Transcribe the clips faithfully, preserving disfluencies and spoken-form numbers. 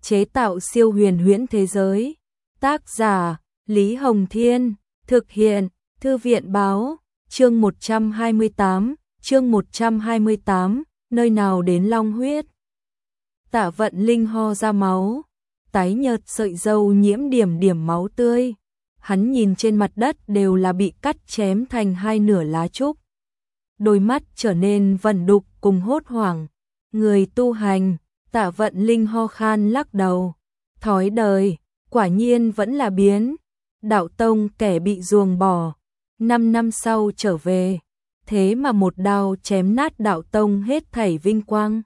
chế tạo siêu huyền huyễn thế giới. Tác giả Lý Hồng Thiên, thực hiện Thư viện Báo. Chương một trăm hai mươi tám, chương một trăm hai mươi tám, nơi nào đến long huyết. Tạ Vận Linh ho ra máu, tái nhợt sợi râu nhiễm điểm điểm máu tươi. Hắn nhìn trên mặt đất đều là bị cắt chém thành hai nửa lá trúc. Đôi mắt trở nên vẩn đục cùng hốt hoảng. Người tu hành, Tạ Vận Linh ho khan lắc đầu. Thói đời, quả nhiên vẫn là biến. Đạo tông kẻ bị ruồng bỏ, năm năm sau trở về, thế mà một đao chém nát đạo tông hết thảy vinh quang.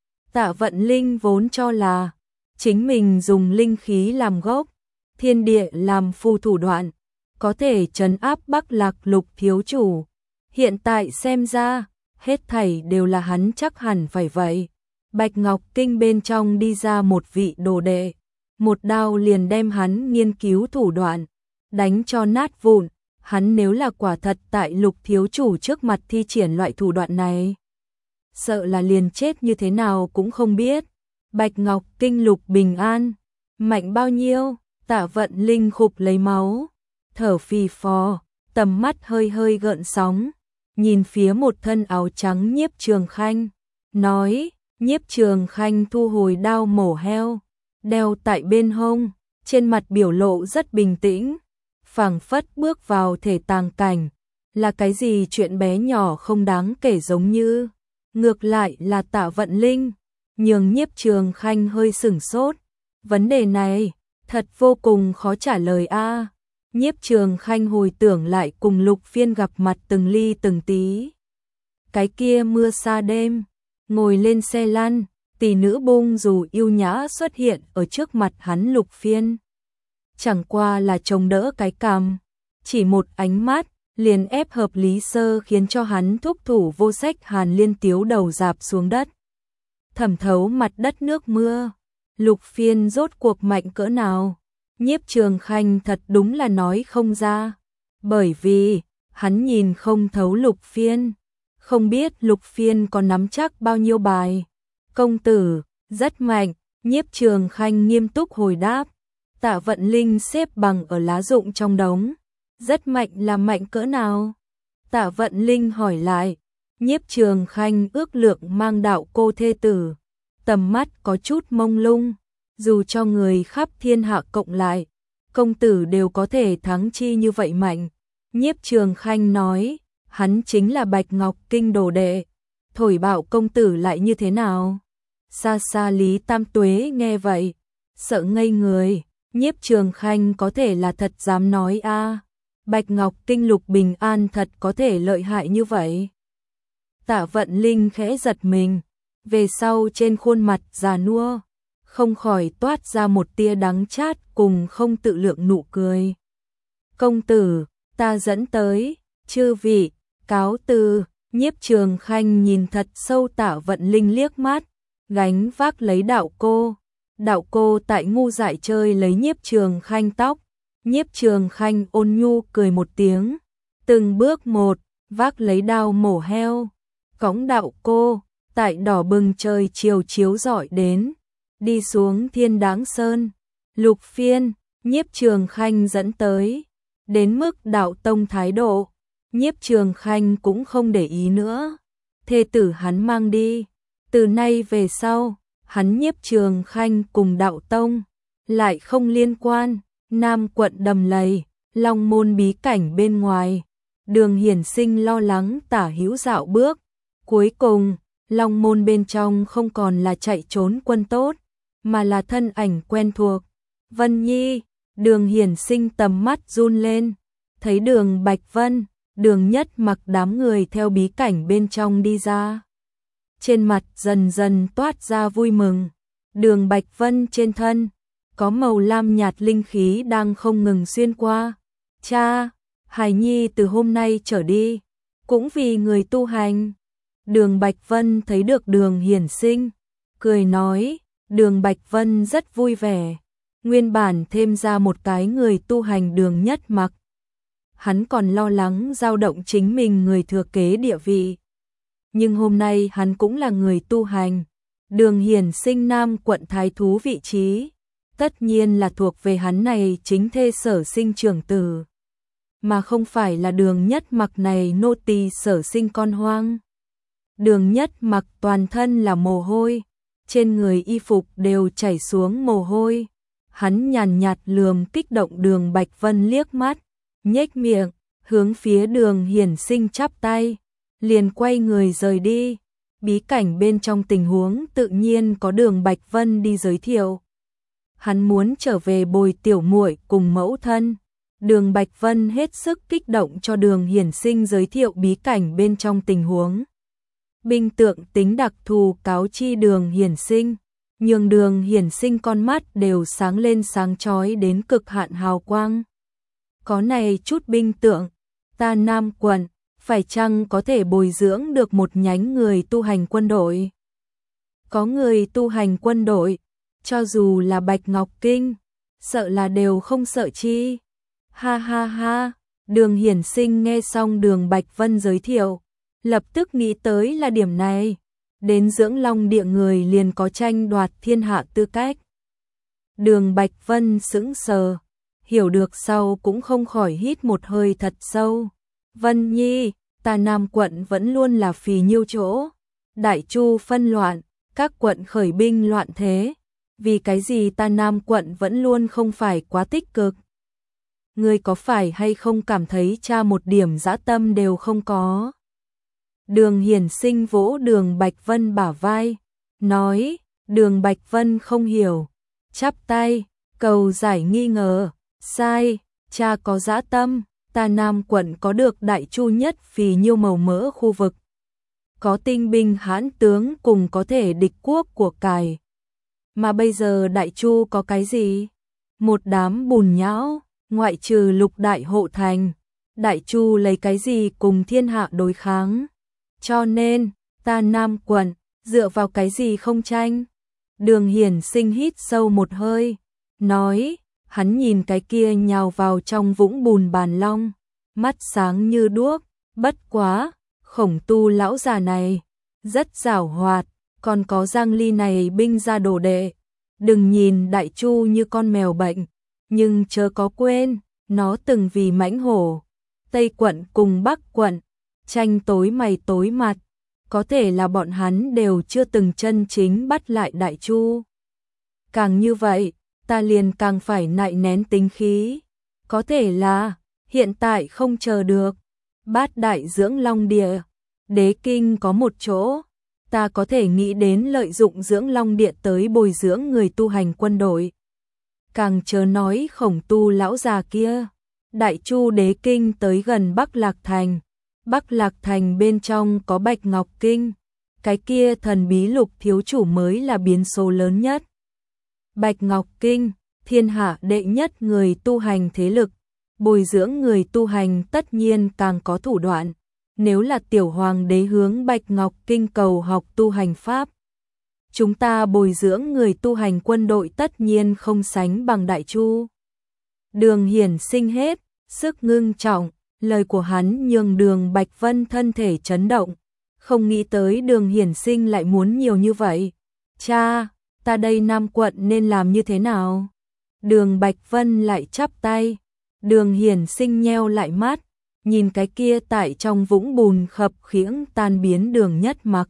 Tạ Vận Linh vốn cho là chính mình dùng linh khí làm gốc, thiên địa làm phù thủ đoạn, có thể trấn áp Bắc Lạc Lục thiếu chủ. Hiện tại xem ra, hết thảy đều là hắn chắc hẳn phải vậy. Bạch Ngọc Kinh bên trong đi ra một vị đồ đệ, một đao liền đem hắn nghiên cứu thủ đoạn, đánh cho nát vụn. Hắn nếu là quả thật tại Lục thiếu chủ trước mặt thi triển loại thủ đoạn này, sợ là liền chết như thế nào cũng không biết. Bạch Ngọc Kinh Lục bình an, mạnh bao nhiêu? Tạ Vận Linh khục lấy máu, thở phì phò, tầm mắt hơi hơi gợn sóng, nhìn phía một thân áo trắng Nhiếp Trường Khanh, nói. Nhiếp Trường Khanh thu hồi đao mổ heo, đeo tại bên hông, trên mặt biểu lộ rất bình tĩnh, phảng phất bước vào thể tàng cảnh, là cái gì chuyện bé nhỏ không đáng kể giống như. Ngược lại là Tạ Vận Linh, nhường Nhiếp Trường Khanh hơi sửng sốt. Vấn đề này, thật vô cùng khó trả lời a. À. Nhiếp Trường Khanh hồi tưởng lại cùng Lục Phiên gặp mặt từng ly từng tí. Cái kia mưa sa đêm, ngồi lên xe lăn, tỷ nữ bung dù yêu nhã xuất hiện ở trước mặt hắn. Lục Phiên chẳng qua là chống đỡ cái cằm, chỉ một ánh mắt liền ép hợp lý sơ khiến cho hắn thúc thủ vô sách. Hàn Liên tiếu đầu dạp xuống đất, thẩm thấu mặt đất nước mưa. Lục Phiên rốt cuộc mạnh cỡ nào? Nhiếp Trường Khanh thật đúng là nói không ra, bởi vì hắn nhìn không thấu Lục Phiên, không biết Lục Phiên có nắm chắc bao nhiêu bài. Công tử, rất mạnh. Nhiếp Trường Khanh nghiêm túc hồi đáp. Tạ Vận Linh xếp bằng ở lá rụng trong đống. Rất mạnh là mạnh cỡ nào? Tạ Vận Linh hỏi lại. Nhiếp Trường Khanh ước lượng mang đạo cô thê tử, tầm mắt có chút mông lung. Dù cho người khắp thiên hạ cộng lại, công tử đều có thể thắng chi như vậy mạnh. Nhiếp Trường Khanh nói, hắn chính là Bạch Ngọc Kinh đồ đệ, thổi bạo công tử lại như thế nào? Xa xa Lý Tam Tuế nghe vậy, sợ ngây người. Nhiếp Trường Khanh có thể là thật dám nói a? À, Bạch Ngọc Kinh Lục bình an thật có thể lợi hại như vậy? Tạ Vận Linh khẽ giật mình, về sau trên khuôn mặt già nua không khỏi toát ra một tia đắng chát cùng không tự lượng nụ cười. Công tử, ta dẫn tới. Chư vị, cáo từ. Nhiếp Trường Khanh nhìn thật sâu Tạ Vận Linh liếc mắt, gánh vác lấy đạo cô. Đạo cô tại ngu dại chơi lấy Nhiếp Trường Khanh tóc. Nhiếp Trường Khanh ôn nhu cười một tiếng, từng bước một vác lấy đao mổ heo, cõng đạo cô tại đỏ bừng trời chiều chiếu rọi đến, đi xuống Thiên Đáng Sơn. Lục Phiên, Nhiếp Trường Khanh dẫn tới, đến mức đạo tông thái độ, Nhiếp Trường Khanh cũng không để ý nữa. Thê tử hắn mang đi, từ nay về sau, hắn Nhiếp Trường Khanh cùng đạo tông lại không liên quan. Nam quận Đầm Lầy, Long Môn bí cảnh bên ngoài, Đường Hiển Sinh lo lắng tả hữu dạo bước. Cuối cùng, Long Môn bên trong không còn là chạy trốn quân tốt, mà là thân ảnh quen thuộc. Vân Nhi. Đường Hiển Sinh tầm mắt run lên, thấy Đường Bạch Vân, Đường Nhất Mặc đám người theo bí cảnh bên trong đi ra. Trên mặt dần dần toát ra vui mừng. Đường Bạch Vân trên thân có màu lam nhạt linh khí đang không ngừng xuyên qua. Cha, Hải Nhi từ hôm nay trở đi, cũng vì người tu hành. Đường Bạch Vân thấy được Đường Hiển Sinh, cười nói. Đường Bạch Vân rất vui vẻ. Nguyên bản thêm ra một cái người tu hành Đường Nhất Mặc, hắn còn lo lắng dao động chính mình người thừa kế địa vị. Nhưng hôm nay hắn cũng là người tu hành, Đường Hiển Sinh Nam quận thái thú vị trí, tất nhiên là thuộc về hắn này chính thê Sở Sinh trưởng tử, mà không phải là Đường Nhất Mặc này nô tỳ Sở Sinh con hoang. Đường Nhất Mặc toàn thân là mồ hôi, trên người y phục đều chảy xuống mồ hôi. Hắn nhàn nhạt lườm kích động Đường Bạch Vân liếc mắt, nhếch miệng, hướng phía Đường Hiển Sinh chắp tay, liền quay người rời đi. Bí cảnh bên trong tình huống tự nhiên có Đường Bạch Vân đi giới thiệu. Hắn muốn trở về bồi tiểu muội cùng mẫu thân. Đường Bạch Vân hết sức kích động cho Đường Hiển Sinh giới thiệu bí cảnh bên trong tình huống. Binh tượng tính đặc thù cáo chi Đường Hiển Sinh, nhường Đường Hiển Sinh con mắt đều sáng lên sáng chói đến cực hạn hào quang. Có này chút binh tượng, ta Nam quận phải chăng có thể bồi dưỡng được một nhánh người tu hành quân đội? Có người tu hành quân đội, cho dù là Bạch Ngọc Kinh, sợ là đều không sợ chi. Ha ha ha, Đường Hiển Sinh nghe xong Đường Bạch Vân giới thiệu, lập tức nghĩ tới là điểm này, đến Dưỡng Long Địa người liền có tranh đoạt thiên hạ tư cách. Đường Bạch Vân sững sờ, hiểu được sau cũng không khỏi hít một hơi thật sâu. Vân Nhi, ta Nam quận vẫn luôn là phì nhiêu chỗ, Đại Chu phân loạn, các quận khởi binh loạn thế, vì cái gì ta Nam quận vẫn luôn không phải quá tích cực? Ngươi có phải hay không cảm thấy cha một điểm dã tâm đều không có? Đường Hiển Sinh vỗ Đường Bạch Vân bả vai, nói. Đường Bạch Vân không hiểu, chắp tay, cầu giải nghi ngờ. Sai, cha có dã tâm, ta Nam quận có được Đại Chu nhất phì nhiêu màu mỡ khu vực, có tinh binh hãn tướng cùng có thể địch quốc của cải. Mà bây giờ Đại Chu có cái gì? Một đám bùn nhão, ngoại trừ lục đại hộ thành, Đại Chu lấy cái gì cùng thiên hạ đối kháng? Cho nên, ta Nam quận, dựa vào cái gì không tranh? Đường Hiển Sinh hít sâu một hơi, nói. Hắn nhìn cái kia nhào vào trong vũng bùn bàn long, mắt sáng như đuốc. Bất quá, Khổng Tu lão già này rất giảo hoạt, còn có Giang Ly này binh ra đồ đệ. Đừng nhìn Đại Chu như con mèo bệnh, nhưng chớ có quên, nó từng vì mãnh hổ, Tây quận cùng Bắc quận tranh tối mày tối mặt, có thể là bọn hắn đều chưa từng chân chính bắt lại Đại Chu. Càng như vậy, ta liền càng phải nại nén tính khí, có thể là hiện tại không chờ được. Bát đại Dưỡng Long Địa, Đế Kinh có một chỗ, ta có thể nghĩ đến lợi dụng Dưỡng Long Địa tới bồi dưỡng người tu hành quân đội. Càng chớ nói Khổng Tu lão già kia, Đại Chu Đế Kinh tới gần Bắc Lạc Thành, Bắc Lạc Thành bên trong có Bạch Ngọc Kinh, cái kia thần bí Lục thiếu chủ mới là biến số lớn nhất. Bạch Ngọc Kinh, thiên hạ đệ nhất người tu hành thế lực, bồi dưỡng người tu hành tất nhiên càng có thủ đoạn. Nếu là tiểu hoàng đế hướng Bạch Ngọc Kinh cầu học tu hành pháp, chúng ta bồi dưỡng người tu hành quân đội tất nhiên không sánh bằng Đại Chu. Đường Hiển Sinh hết sức ngưng trọng, lời của hắn nhường Đường Bạch Vân thân thể chấn động, không nghĩ tới Đường Hiển Sinh lại muốn nhiều như vậy. Cha, ta đây Nam quận nên làm như thế nào? Đường Bạch Vân lại chắp tay. Đường Hiển Sinh nheo lại mắt, nhìn cái kia tại trong vũng bùn khập khiễng tan biến Đường Nhất Mặc.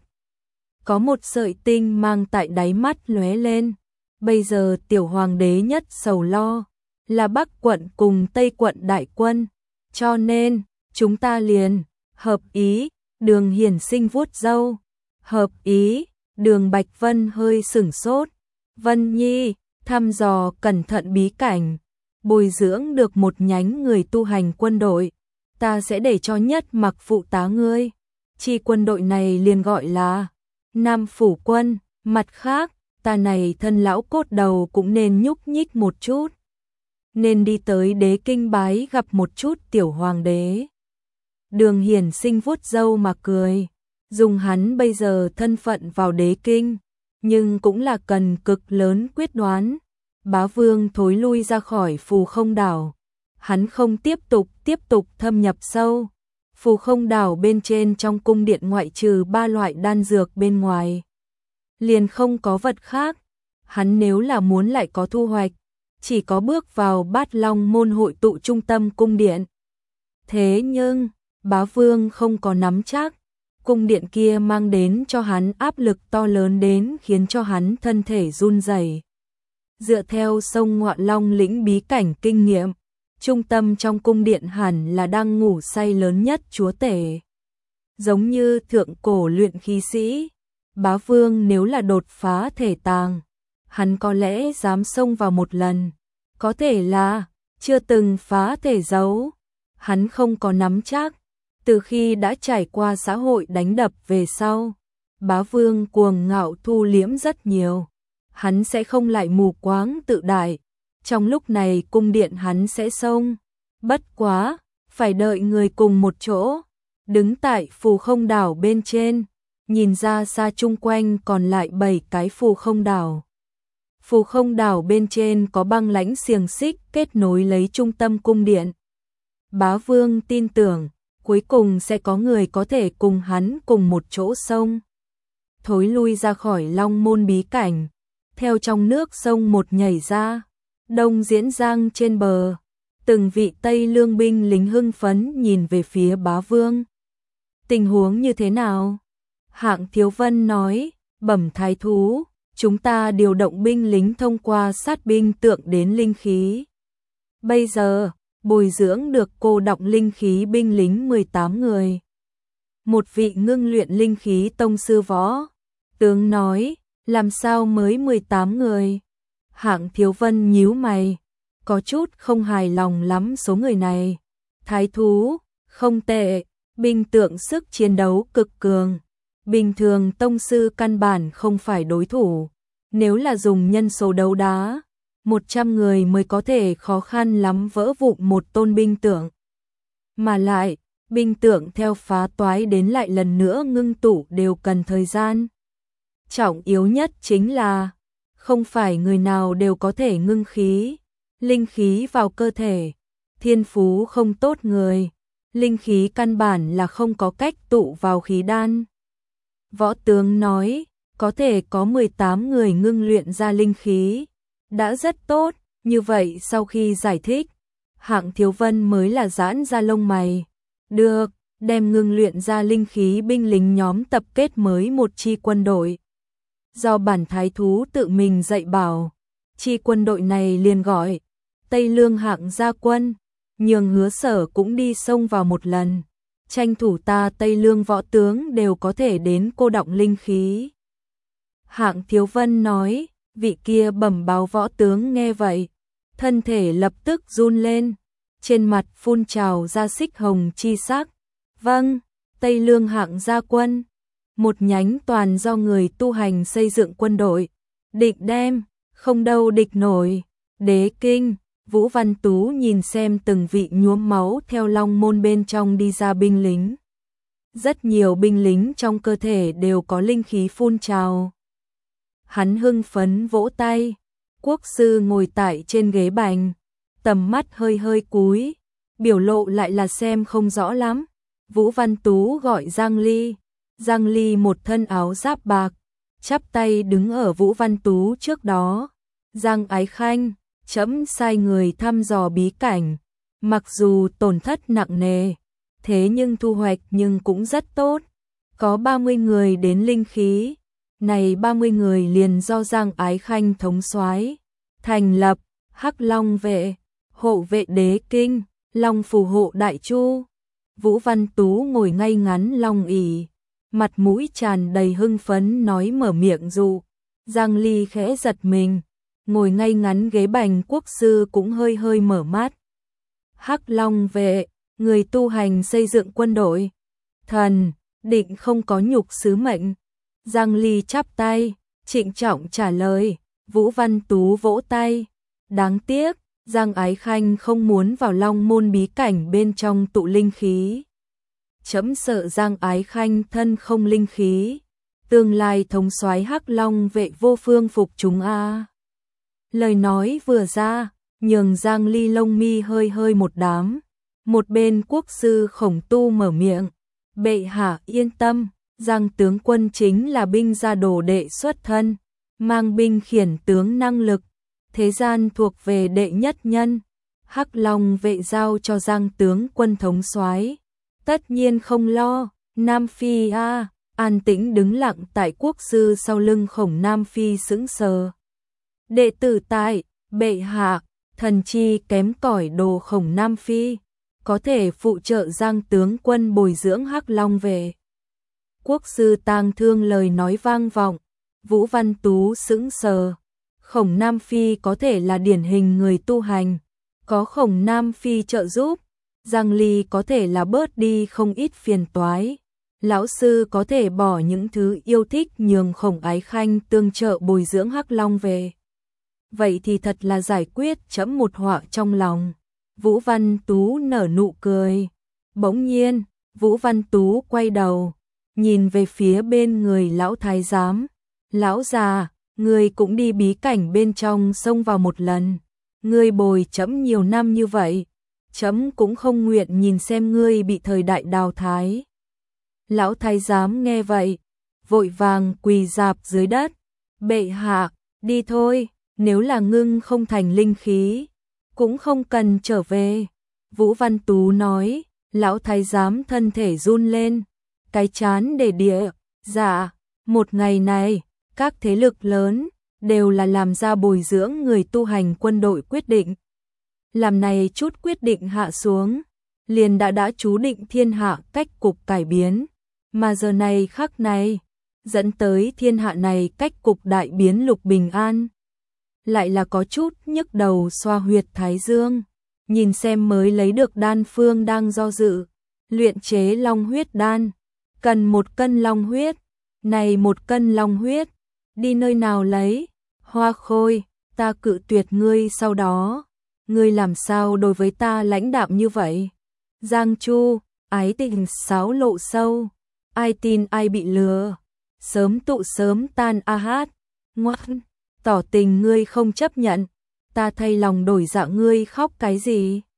Có một sợi tinh mang tại đáy mắt lóe lên. Bây giờ tiểu hoàng đế nhất sầu lo là Bắc quận cùng Tây quận đại quân, cho nên chúng ta liền hợp ý. Đường Hiển Sinh vuốt râu. Hợp ý? Đường Bạch Vân hơi sửng sốt. Vân Nhi, thăm dò cẩn thận bí cảnh, bồi dưỡng được một nhánh người tu hành quân đội, ta sẽ để cho Nhất Mặc phụ tá ngươi. Chi quân đội này liền gọi là Nam Phủ Quân. Mặt khác, ta này thân lão cốt đầu cũng nên nhúc nhích một chút, nên đi tới Đế Kinh bái gặp một chút tiểu hoàng đế. Đường Hiển Sinh vuốt râu mà cười, dùng hắn bây giờ thân phận vào Đế Kinh, nhưng cũng là cần cực lớn quyết đoán. Bá Vương thối lui ra khỏi Phù Không Đảo, hắn không tiếp tục tiếp tục thâm nhập sâu. Phù Không Đảo bên trên trong cung điện ngoại trừ ba loại đan dược bên ngoài, liền không có vật khác. Hắn nếu là muốn lại có thu hoạch, chỉ có bước vào Bát Long môn hội tụ trung tâm cung điện. Thế nhưng, Bá Vương không có nắm chắc, cung điện kia mang đến cho hắn áp lực to lớn đến khiến cho hắn thân thể run rẩy. Dựa theo sông Ngọa Long lĩnh bí cảnh kinh nghiệm, trung tâm trong cung điện hẳn là đang ngủ say lớn nhất chúa tể. Giống như thượng cổ luyện khí sĩ, Bá Vương nếu là đột phá thể tàng, hắn có lẽ dám xông vào một lần. Có thể là chưa từng phá thể giấu, hắn không có nắm chắc. Từ khi đã trải qua xã hội đánh đập về sau, Bá Vương cuồng ngạo thu liễm rất nhiều. Hắn sẽ không lại mù quáng tự đại. Trong lúc này cung điện hắn sẽ xông. Bất quá, phải đợi người cùng một chỗ. Đứng tại phù không đảo bên trên, nhìn ra xa chung quanh còn lại bảy cái phù không đảo. Phù không đảo bên trên có băng lãnh xiềng xích kết nối lấy trung tâm cung điện. Bá Vương tin tưởng, cuối cùng sẽ có người có thể cùng hắn cùng một chỗ sông. Thối lui ra khỏi Long môn bí cảnh, theo trong nước sông một nhảy ra, Đông Diễn Giang trên bờ. Từng vị Tây Lương binh lính hưng phấn nhìn về phía Bá Vương. Tình huống như thế nào? Hạng Thiếu Vân nói, bẩm thái thú, chúng ta điều động binh lính thông qua sát binh tượng đến linh khí. Bây giờ, bồi dưỡng được cô đọng linh khí binh lính mười tám người. Một vị ngưng luyện linh khí tông sư võ tướng nói, làm sao mới mười tám người? Hạng Thiếu Vân nhíu mày, có chút không hài lòng lắm số người này. Thái thú, không tệ, binh tượng sức chiến đấu cực cường. Bình thường tông sư căn bản không phải đối thủ. Nếu là dùng nhân số đấu đá, một trăm người mới có thể khó khăn lắm vỡ vụn một tôn binh tượng. Mà lại, binh tượng theo phá toái đến lại lần nữa ngưng tụ đều cần thời gian. Trọng yếu nhất chính là, không phải người nào đều có thể ngưng khí, linh khí vào cơ thể. Thiên phú không tốt người, linh khí căn bản là không có cách tụ vào khí đan. Võ tướng nói, có thể có mười tám người ngưng luyện ra linh khí, đã rất tốt. Như vậy sau khi giải thích, Hạng Thiếu Vân mới là giãn ra lông mày. Được, đem ngưng luyện ra linh khí binh lính nhóm tập kết mới một chi quân đội. Do bản thái thú tự mình dạy bảo, chi quân đội này liền gọi Tây Lương Hạng gia quân, nhường Hứa Sở cũng đi xông vào một lần. Tranh thủ ta Tây Lương võ tướng đều có thể đến cô đọng linh khí. Hạng Thiếu Vân nói, vị kia bẩm báo võ tướng nghe vậy, thân thể lập tức run lên, trên mặt phun trào ra xích hồng chi sắc. Vâng, Tây Lương Hạng gia quân, một nhánh toàn do người tu hành xây dựng quân đội, địch đem, không đâu địch nổi. Đế kinh, Vũ Văn Tú nhìn xem từng vị nhuốm máu theo long môn bên trong đi ra binh lính. Rất nhiều binh lính trong cơ thể đều có linh khí phun trào. Hắn hưng phấn vỗ tay, quốc sư ngồi tại trên ghế bành, tầm mắt hơi hơi cúi, biểu lộ lại là xem không rõ lắm. Vũ Văn Tú gọi Giang Ly, Giang Ly một thân áo giáp bạc, chắp tay đứng ở Vũ Văn Tú trước đó. Giang Ái Khanh, trẫm sai người thăm dò bí cảnh, mặc dù tổn thất nặng nề, thế nhưng thu hoạch nhưng cũng rất tốt. Có ba mươi người đến linh khí, này ba mươi người liền do Giang Ái Khanh thống soái, thành lập Hắc Long vệ, hộ vệ đế kinh, Long phù hộ đại chu. Vũ Văn Tú ngồi ngay ngắn long ỷ, mặt mũi tràn đầy hưng phấn nói mở miệng dụ. Giang Ly khẽ giật mình, ngồi ngay ngắn ghế bành quốc sư cũng hơi hơi mở mắt. Hắc Long vệ, người tu hành xây dựng quân đội, thần định không có nhục sứ mệnh. Giang Ly chắp tay, trịnh trọng trả lời. Vũ Văn Tú vỗ tay, đáng tiếc, Giang Ái Khanh không muốn vào Long môn bí cảnh bên trong tụ linh khí. Chấm sợ Giang Ái Khanh thân không linh khí, tương lai thống soái Hắc Long vệ vô phương phục chúng a. Lời nói vừa ra, nhường Giang Ly lông mi hơi hơi một đám. Một bên quốc sư Khổng Tu mở miệng, bệ hạ yên tâm, Giang tướng quân chính là binh gia đồ đệ xuất thân, mang binh khiển tướng năng lực, thế gian thuộc về đệ nhất nhân. Hắc Long vệ giao cho Giang tướng quân thống soái, tất nhiên không lo. Nam Phi a, à, an tĩnh đứng lặng tại quốc sư sau lưng Khổng Nam Phi sững sờ. Đệ tử tại, bệ hạ, thần chi kém cỏi đồ Khổng Nam Phi, có thể phụ trợ Giang tướng quân bồi dưỡng Hắc Long về. Quốc sư tang thương lời nói vang vọng, Vũ Văn Tú sững sờ. Khổng Nam Phi có thể là điển hình người tu hành, có Khổng Nam Phi trợ giúp, Giang Ly có thể là bớt đi không ít phiền toái. Lão sư có thể bỏ những thứ yêu thích nhường Khổng Ái Khanh tương trợ bồi dưỡng Hắc Long về. Vậy thì thật là giải quyết chấm một họa trong lòng. Vũ Văn Tú nở nụ cười. Bỗng nhiên, Vũ Văn Tú quay đầu, nhìn về phía bên người lão thái giám. Lão già, ngươi cũng đi bí cảnh bên trong xông vào một lần. Ngươi bồi chấm nhiều năm như vậy, chấm cũng không nguyện nhìn xem ngươi bị thời đại đào thái. Lão thái giám nghe vậy, vội vàng quỳ rạp dưới đất. Bệ hạ, đi thôi, nếu là ngưng không thành linh khí, cũng không cần trở về. Vũ Văn Tú nói. Lão thái giám thân thể run lên, cái chán để địa. Dạ, một ngày này, các thế lực lớn đều là làm ra bồi dưỡng người tu hành quân đội quyết định. Làm này chút quyết định hạ xuống, liền đã đã chú định thiên hạ cách cục cải biến, mà giờ này khắc này, dẫn tới thiên hạ này cách cục đại biến lục bình an. Lại là có chút nhức đầu xoa huyệt thái dương, nhìn xem mới lấy được đan phương đang do dự, luyện chế long huyết đan, cần một cân long huyết, này một cân long huyết, đi nơi nào lấy? Hoa Khôi, ta cự tuyệt ngươi sau đó, ngươi làm sao đối với ta lãnh đạm như vậy? Giang Chu, ái tình sáo lộ sâu, ai tin ai bị lừa, sớm tụ sớm tan a hát, ngoan, tỏ tình ngươi không chấp nhận, ta thay lòng đổi dạ ngươi khóc cái gì?